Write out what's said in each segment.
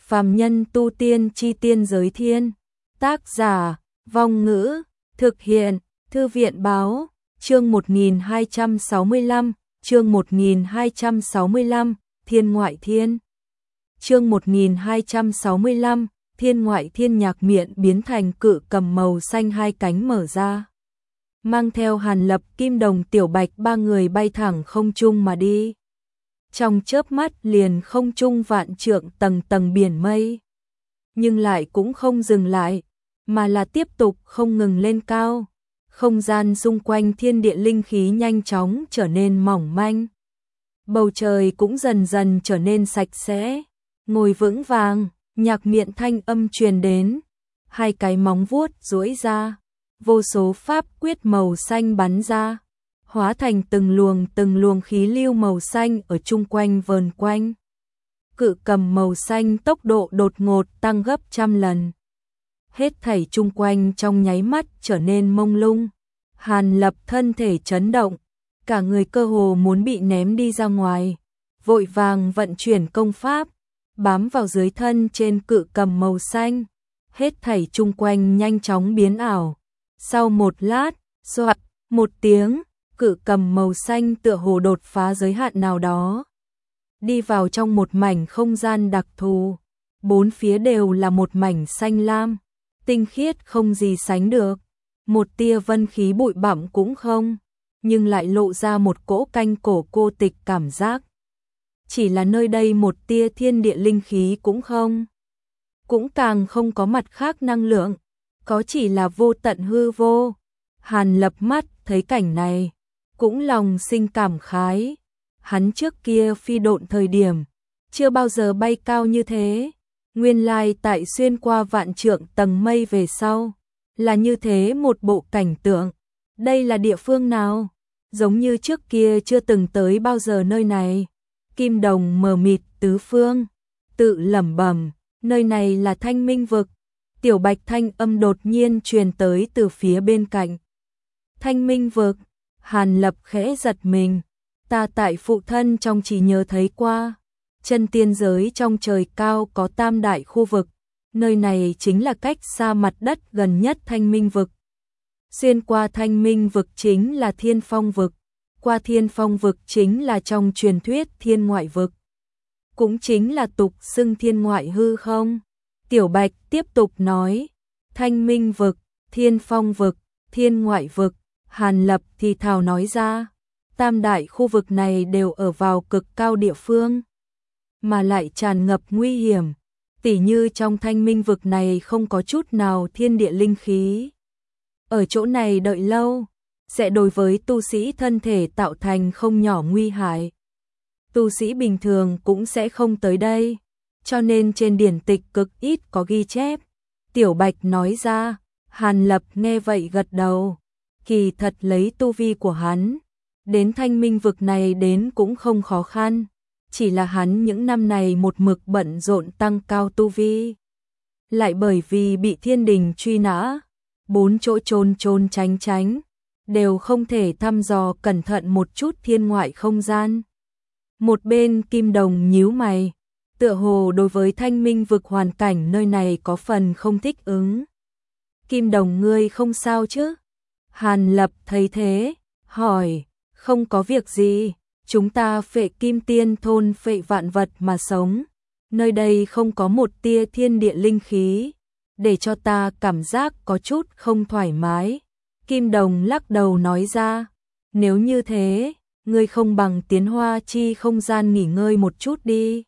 Phàm nhân tu tiên chi tiên giới thiên. Tác giả, Vong Ngữ, thực hiện, Thư viện Báo, chương 1265, chương 1265, Thiên Ngoại Thiên. Chương 1265, Thiên Ngoại Thiên. Nhạc Miện biến thành cự cầm màu xanh, hai cánh mở ra. Mang theo Hàn Lập, Kim Đồng, Tiểu Bạch ba người bay thẳng không trung mà đi. Trong chớp mắt liền không trung vạn trượng, tầng tầng biển mây. Nhưng lại cũng không dừng lại, mà là tiếp tục không ngừng lên cao. Không gian xung quanh thiên địa linh khí nhanh chóng trở nên mỏng manh. Bầu trời cũng dần dần trở nên sạch sẽ. Ngồi vững vàng, Nhạc Miện thanh âm truyền đến. Hai cái móng vuốt duỗi ra, vô số pháp quyết màu xanh bắn ra, hóa thành từng luồng khí lưu màu xanh ở chung quanh vờn quanh. Cự cầm màu xanh tốc độ đột ngột tăng gấp 100 lần. Hết thảy chung quanh trong nháy mắt trở nên mông lung. Hàn Lập thân thể chấn động, cả người cơ hồ muốn bị ném đi ra ngoài, vội vàng vận chuyển công pháp, bám vào dưới thân trên cự cầm màu xanh. Hết thảy chung quanh nhanh chóng biến ảo. Sau một lát, xoạt một tiếng, cự cầm màu xanh tựa hồ đột phá giới hạn nào đó, đi vào trong một mảnh không gian đặc thù. Bốn phía đều là một mảnh xanh lam, tinh khiết không gì sánh được. Một tia vân khí bụi bặm cũng không, nhưng lại lộ ra một cỗ canh cổ cô tịch cảm giác. Chỉ là nơi đây một tia thiên địa linh khí cũng không, cũng càng không có mặt khác năng lượng, có chỉ là vô tận hư vô. Hàn Lập mắt thấy cảnh này, cũng lòng sinh cảm khái. Hắn trước kia phi độn thời điểm, chưa bao giờ bay cao như thế. Nguyên lai tại xuyên qua vạn trượng tầng mây về sau, là như thế một bộ cảnh tượng. Đây là địa phương nào? Giống như trước kia chưa từng tới bao giờ nơi này. Kim Đồng mờ mịt tứ phương, tự lẩm bẩm, nơi này là Thanh Minh vực. Tiểu Bạch thanh âm đột nhiên truyền tới từ phía bên cạnh. Thanh Minh vực. Hàn Lập khẽ giật mình. Ta tại phụ thân trong chỉ nhớ thấy qua. Chân tiên giới trong trời cao có tam đại khu vực. Nơi này chính là cách xa mặt đất gần nhất Thanh Minh vực. Xuyên qua Thanh Minh vực chính là Thiên Phong vực. Qua Thiên Phong vực chính là trong truyền thuyết Thiên Ngoại vực. Cũng chính là tục xưng Thiên Ngoại hư không? Tiểu Bạch tiếp tục nói. Thanh Minh vực, Thiên Phong vực, Thiên Ngoại vực. Hàn Lập thì thào nói ra. Tam đại khu vực này đều ở vào cực cao địa phương, mà lại tràn ngập nguy hiểm. Tỉ như trong Thanh Minh vực này không có chút nào thiên địa linh khí. Ở chỗ này đợi lâu, sẽ đối với tu sĩ thân thể tạo thành không nhỏ nguy hại. Tu sĩ bình thường cũng sẽ không tới đây, cho nên trên điển tịch cực ít có ghi chép. Tiểu Bạch nói ra. Hàn Lập nghe vậy gật đầu. Kỳ thật lấy tu vi của hắn, đến Thanh Minh vực này đến cũng không khó khăn. Chỉ là hắn những năm này một mực bận rộn tăng cao tu vi. Lại bởi vì bị thiên đình truy nã, bốn chỗ trôn tránh, đều không thể thăm dò cẩn thận một chút thiên ngoại không gian. Một bên Kim Đồng nhíu mày, tựa hồ đối với Thanh Minh vực hoàn cảnh nơi này có phần không thích ứng. Kim Đồng ngươi không sao chứ? Hàn Lập thấy thế, hỏi. Không có việc gì, chúng ta phệ kim tiên thôn phệ vạn vật mà sống. Nơi đây không có một tia thiên địa linh khí, để cho ta cảm giác có chút không thoải mái. Kim Đồng lắc đầu nói ra. Nếu như thế, ngươi không bằng tiến Hoa Chi không gian nghỉ ngơi một chút đi.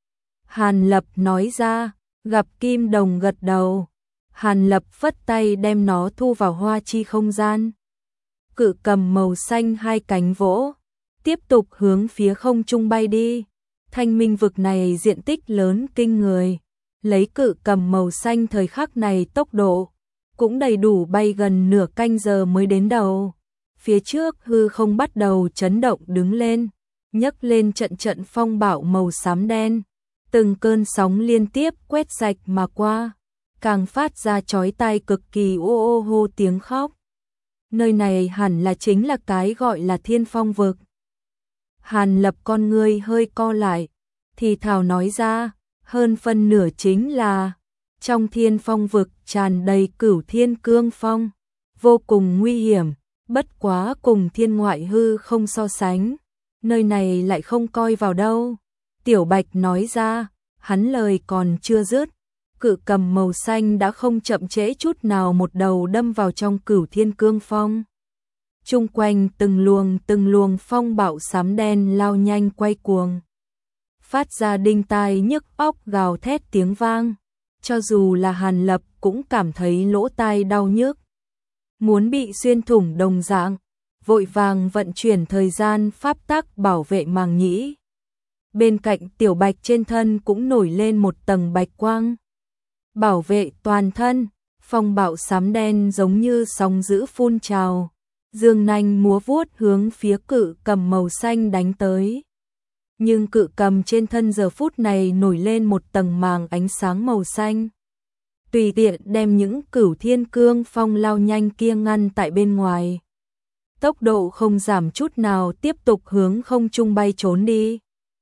Hàn Lập nói ra. Gặp Kim Đồng gật đầu, Hàn Lập phất tay đem nó thu vào Hoa Chi không gian. Cự cầm màu xanh hai cánh vỗ, tiếp tục hướng phía không trung bay đi. Thanh Minh vực này diện tích lớn kinh người, lấy cự cầm màu xanh thời khắc này tốc độ, cũng đầy đủ bay gần nửa canh giờ mới đến đầu. Phía trước hư không bắt đầu chấn động đứng lên, nhấc lên trận phong bạo màu xám đen. Từng cơn sóng liên tiếp quét sạch mà qua, càng phát ra chói tai cực kỳ ô ô hô tiếng khóc. Nơi này hẳn là chính là cái gọi là Thiên Phong vực. Hàn Lập con ngươi hơi co lại, thì thào nói ra. hơn phân nửa chính là trong thiên phong vực tràn đầy cửu thiên cương phong, vô cùng nguy hiểm, bất quá cùng thiên ngoại hư không so sánh, nơi này lại không coi vào đâu. Tiểu Bạch nói ra, hắn lời còn chưa dứt, cự cầm màu xanh đã không chậm trễ chút nào một đầu đâm vào trong cửu thiên cương phong. Chung quanh từng luồng phong bạo xám đen lao nhanh quay cuồng, phát ra đinh tai nhức óc gào thét tiếng vang, cho dù là Hàn Lập cũng cảm thấy lỗ tai đau nhức, muốn bị xuyên thủng đồng dạng, vội vàng vận chuyển thời gian pháp tắc bảo vệ màng nhĩ. Bên cạnh Tiểu Bạch trên thân cũng nổi lên một tầng bạch quang, bảo vệ toàn thân. Phong bạo xám đen giống như sóng dữ phun trào, dương nanh múa vuốt hướng phía cự cầm màu xanh đánh tới. Nhưng cự cầm trên thân giờ phút này nổi lên một tầng màng ánh sáng màu xanh, tùy tiện đem những cửu thiên cương phong lao nhanh kia ngăn tại bên ngoài. Tốc độ không giảm chút nào, tiếp tục hướng không trung bay trốn đi.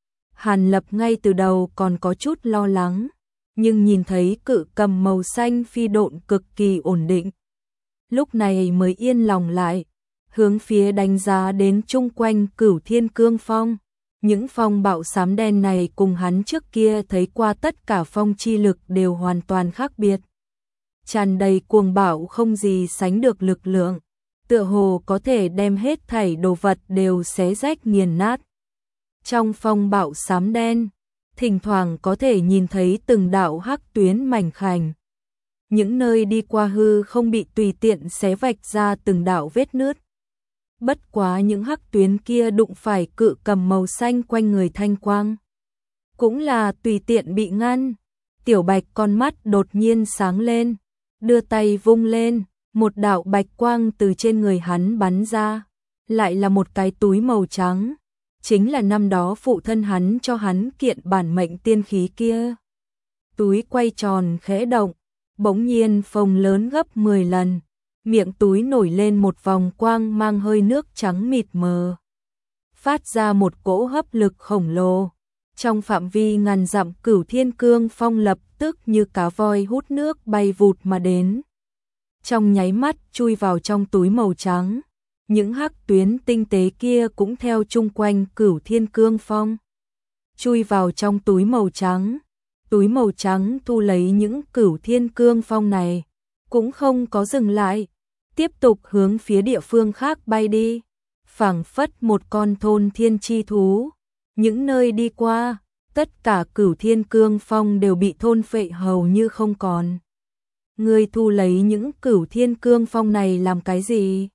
Hàn Lập ngay từ đầu còn có chút lo lắng, nhưng nhìn thấy cự cầm màu xanh phi độn cực kỳ ổn định, lúc này mới yên lòng lại, hướng phía đánh giá đến chung quanh cửu thiên cương phong. Những phong bạo xám đen này cùng hắn trước kia thấy qua tất cả phong chi lực đều hoàn toàn khác biệt, tràn đầy cuồng bạo không gì sánh được lực lượng, tựa hồ có thể đem hết thảy đồ vật đều xé rách nghiền nát. Trong phong bạo xám đen, thỉnh thoảng có thể nhìn thấy từng đạo hắc tuyến mảnh khảnh, những nơi đi qua hư không bị tùy tiện xé vạch ra từng đạo vết nứt. Bất quá những hắc tuyến kia đụng phải cự cầm màu xanh quanh người thanh quang, cũng là tùy tiện bị ngăn. Tiểu Bạch con mắt đột nhiên sáng lên, đưa tay vung lên, một đạo bạch quang từ trên người hắn bắn ra, lại là một cái túi màu trắng, chính là năm đó phụ thân hắn cho hắn kiện bản mệnh tiên khí kia. Túi quay tròn khẽ động, bỗng nhiên phồng lớn gấp 10 lần. Miệng túi nổi lên một vòng quang mang hơi nước trắng mịt mờ, phát ra một cỗ hấp lực khổng lồ. Trong phạm vi ngàn dặm cửu thiên cương phong lập tức như cá voi hút nước bay vụt mà đến, trong nháy mắt chui vào trong túi màu trắng. Những hắc tuyến tinh tế kia cũng theo chung quanh cửu thiên cương phong, chui vào trong túi màu trắng. Túi màu trắng thu lấy những cửu thiên cương phong này, cũng không có dừng lại, tiếp tục hướng phía địa phương khác bay đi, phảng phất một con thôn thiên chi thú. Những nơi đi qua, tất cả cửu thiên cương phong đều bị thôn phệ hầu như không còn. Ngươi thu lấy những cửu thiên cương phong này làm cái gì?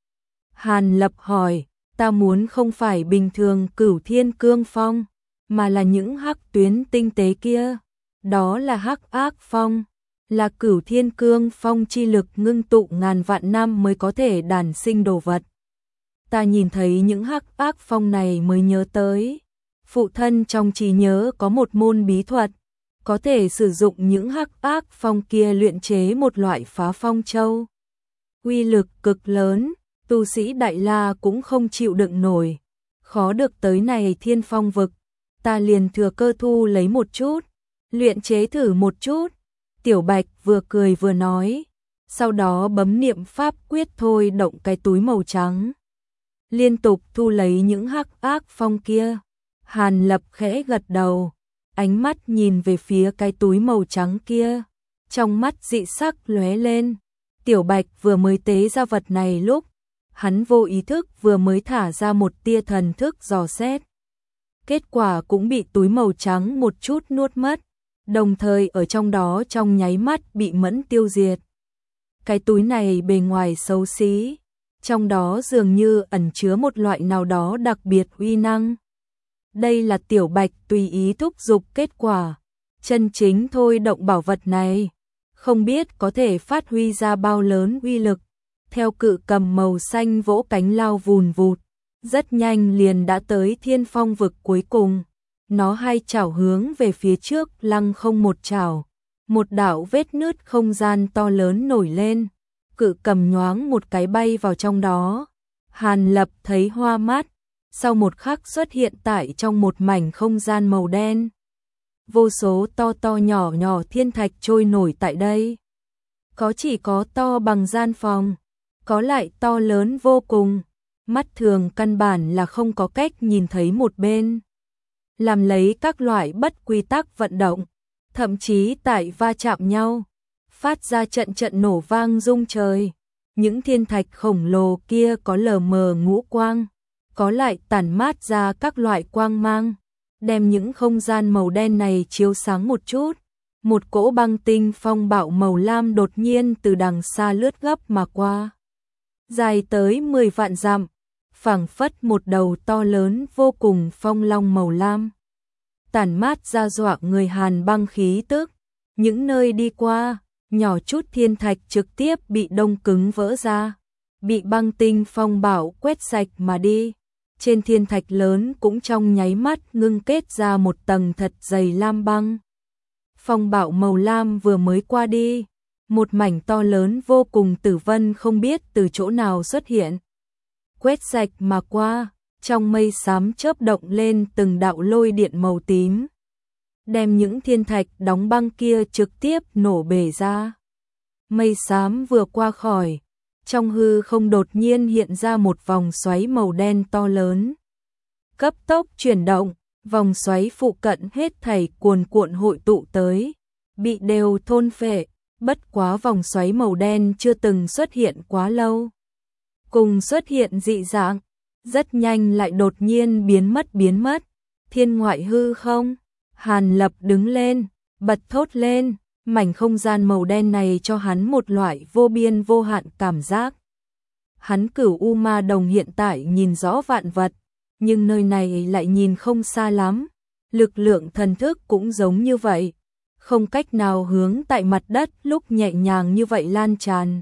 Hàn Lập hỏi. Ta muốn không phải bình thường cửu thiên cương phong, mà là những hắc tuyến tinh tế kia. Đó là hắc ác phong, là cửu thiên cương phong chi lực ngưng tụ ngàn vạn năm mới có thể đản sinh đồ vật. Ta nhìn thấy những hắc ác phong này mới nhớ tới, phụ thân trong trí nhớ có một môn bí thuật, có thể sử dụng những hắc ác phong kia luyện chế một loại phá phong châu. Uy lực cực lớn, tu sĩ Đại La cũng không chịu đựng nổi. Khó được tới này thiên phong vực, ta liền thừa cơ thu lấy một chút, luyện chế thử một chút. Tiểu Bạch vừa cười vừa nói, sau đó bấm niệm pháp quyết thôi động cái túi màu trắng, liên tục thu lấy những hắc ác phong kia. Hàn Lập khẽ gật đầu, ánh mắt nhìn về phía cái túi màu trắng kia, trong mắt dị sắc lóe lên. Tiểu Bạch vừa mới tế ra vật này lúc, hắn vô ý thức vừa mới thả ra một tia thần thức dò xét. Kết quả cũng bị túi màu trắng một chút nuốt mất, đồng thời ở trong đó trong nháy mắt bị mẫn tiêu diệt. Cái túi này bề ngoài xấu xí, trong đó dường như ẩn chứa một loại nào đó đặc biệt uy năng. Đây là Tiểu Bạch tùy ý thúc giục kết quả, chân chính thôi động bảo vật này, không biết có thể phát huy ra bao lớn uy lực. Theo cự cầm màu xanh vỗ cánh lao vùn vụt, rất nhanh liền đã tới thiên phong vực cuối cùng. Nó hai chảo hướng về phía trước lăng không một chảo, một đạo vết nứt không gian to lớn nổi lên, cự cầm nhoáng một cái bay vào trong đó. Hàn Lập thấy hoa mắt, sau một khắc xuất hiện tại trong một mảnh không gian màu đen. vô số to to nhỏ nhỏ thiên thạch trôi nổi tại đây. Có chỉ có to bằng gian phòng, có lại to lớn vô cùng, mắt thường căn bản là không có cách nhìn thấy một bên. Làm lấy các loại bất quy tắc vận động, thậm chí tại va chạm nhau, phát ra trận trận nổ vang rung trời. Những thiên thạch khổng lồ kia có lờ mờ ngũ quang, có lại tản mát ra các loại quang mang, đem những không gian màu đen này chiếu sáng một chút. Một cỗ băng tinh phong bạo màu lam đột nhiên từ đằng xa lướt gấp mà qua, dài tới 10 vạn dặm, phảng phất một đầu to lớn vô cùng phong long màu lam, tản mát ra dọa người hàn băng khí tức. Những nơi đi qua, nhỏ chút thiên thạch trực tiếp bị đông cứng vỡ ra, bị băng tinh phong bạo quét sạch mà đi. Trên thiên thạch lớn cũng trong nháy mắt ngưng kết ra một tầng thật dày lam băng. Phong bạo màu lam vừa mới qua đi, một mảnh to lớn vô cùng tử vân không biết từ chỗ nào xuất hiện, quét sạch mà qua, trong mây xám chớp động lên từng đạo lôi điện màu tím, đem những thiên thạch đóng băng kia trực tiếp nổ bể ra. Mây xám vừa qua khỏi, trong hư không đột nhiên hiện ra một vòng xoáy màu đen to lớn, cấp tốc chuyển động. Vòng xoáy phụ cận hết thảy cuồn cuộn hội tụ tới, bị đều thôn phệ. Bất quá vòng xoáy màu đen chưa từng xuất hiện quá lâu, cùng xuất hiện dị dạng, rất nhanh lại đột nhiên biến mất. Thiên ngoại hư không, Hàn Lập đứng lên, bật thốt lên, mảnh không gian màu đen này cho hắn một loại vô biên vô hạn cảm giác. Hắn Cửu U Ma Đồng hiện tại nhìn rõ vạn vật, nhưng nơi này lại nhìn không xa lắm, lực lượng thần thức cũng giống như vậy, không cách nào hướng tại mặt đất lúc nhẹ nhàng như vậy lan tràn.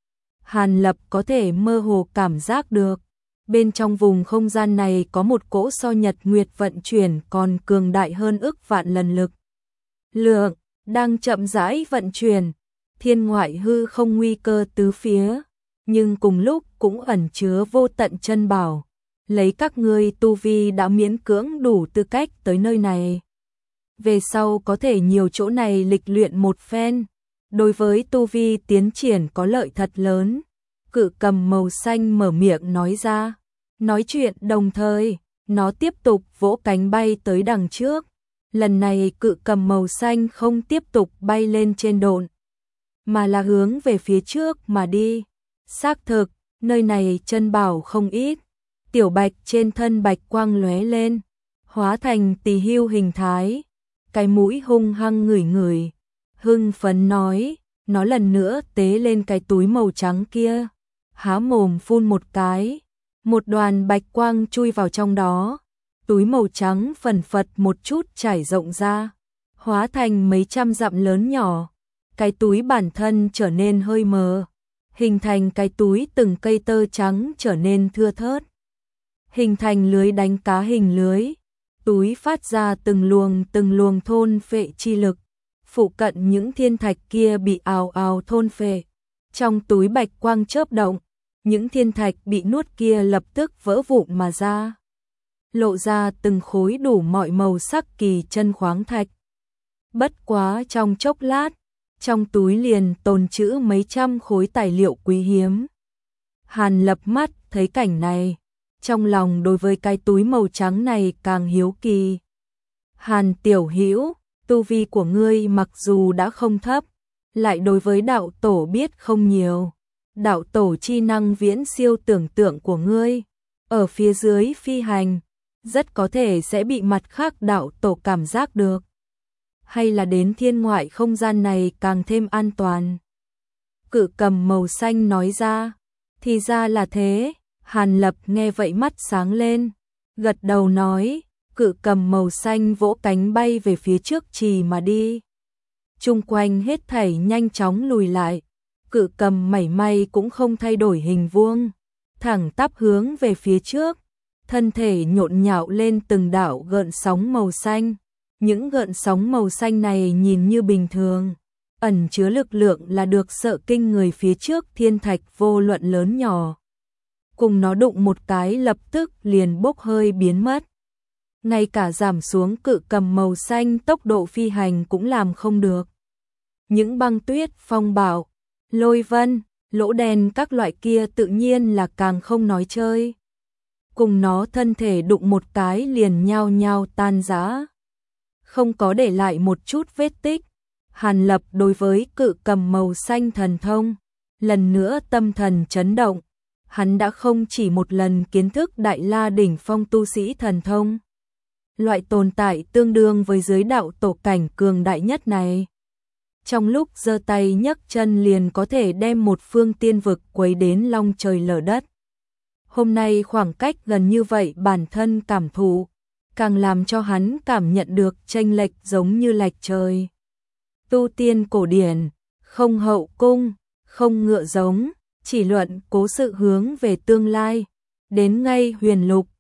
Hàn Lập có thể mơ hồ cảm giác được, bên trong vùng không gian này có một cỗ so nhật nguyệt vận chuyển còn cường đại hơn ức vạn lần lực lượng, đang chậm rãi vận chuyển. Thiên ngoại hư không nguy cơ tứ phía, nhưng cùng lúc cũng ẩn chứa vô tận chân bảo. Lấy các ngươi tu vi đã miễn cưỡng đủ tư cách tới nơi này, về sau có thể nhiều chỗ này lịch luyện một phen, đối với tu vi tiến triển có lợi thật lớn. Cự cầm màu xanh mở miệng nói ra, nói chuyện đồng thời, nó tiếp tục vỗ cánh bay tới đằng trước. Lần này cự cầm màu xanh không tiếp tục bay lên trên độn, mà là hướng về phía trước mà đi. Xác thực, nơi này chân bảo không ít. Tiểu Bạch trên thân bạch quang lóe lên, hóa thành tỳ hưu hình thái, cái mũi hung hăng ngửi ngửi, hưng phấn nói, nó lần nữa tế lên cái túi màu trắng kia, há mồm phun một cái, một đoàn bạch quang chui vào trong đó, túi màu trắng phần phật một chút trải rộng ra, hóa thành mấy trăm dặm lớn nhỏ, cái túi bản thân trở nên hơi mờ, hình thành cái túi từng cây tơ trắng trở nên thưa thớt, hình thành lưới đánh cá hình lưới, túi phát ra từng luồng thôn phệ chi lực, phụ cận những thiên thạch kia bị ào ào thôn phệ, trong túi bạch quang chớp động, những thiên thạch bị nuốt kia lập tức vỡ vụn mà ra, lộ ra từng khối đủ mọi màu sắc kỳ chân khoáng thạch. Bất quá trong chốc lát, trong túi liền tồn trữ mấy trăm khối tài liệu quý hiếm. Hàn Lập mắt thấy cảnh này, trong lòng đối với cái túi màu trắng này càng hiếu kỳ. Hàn tiểu hữu, tu vi của ngươi mặc dù đã không thấp, lại đối với đạo tổ biết không nhiều. Đạo tổ chi năng viễn siêu tưởng tượng của ngươi, ở phía dưới phi hành, rất có thể sẽ bị mặt khác đạo tổ cảm giác được. Hay là đến thiên ngoại không gian này càng thêm an toàn. Cự cầm màu xanh nói ra, thì ra là thế. Hàn Lập nghe vậy mắt sáng lên, gật đầu nói, cự cầm màu xanh vỗ cánh bay về phía trước trì mà đi. Chung quanh hết thảy nhanh chóng lùi lại, cự cầm mảy may cũng không thay đổi hình vuông, thẳng tắp hướng về phía trước, thân thể nhộn nhạo lên từng đạo gợn sóng màu xanh. Những gợn sóng màu xanh này nhìn như bình thường, ẩn chứa lực lượng là được sợ kinh người phía trước thiên thạch vô luận lớn nhỏ. Cùng nó đụng một cái lập tức liền bốc hơi biến mất. ngay cả giảm xuống cự cầm màu xanh tốc độ phi hành cũng làm không được. Những băng tuyết, phong bạo, lôi vân, lỗ đen các loại kia tự nhiên là càng không nói chơi. Cùng nó thân thể đụng một cái liền nhao nhao tan rã, không có để lại một chút vết tích. Hàn Lập đối với cự cầm màu xanh thần thông, lần nữa tâm thần chấn động. Hắn đã không chỉ một lần kiến thức đại la đỉnh phong tu sĩ thần thông. Loại tồn tại tương đương với giới đạo tổ cảnh cường đại nhất này. Trong lúc giơ tay nhấc chân liền có thể đem một phương tiên vực quấy đến long trời lở đất. Hôm nay khoảng cách gần như vậy bản thân cảm thụ, càng làm cho hắn cảm nhận được chênh lệch giống như lệch trời. Tu tiên cổ điển, không hậu cung, không ngựa giống, chỉ luận cố sự hướng về tương lai. Đến ngay huyền lục,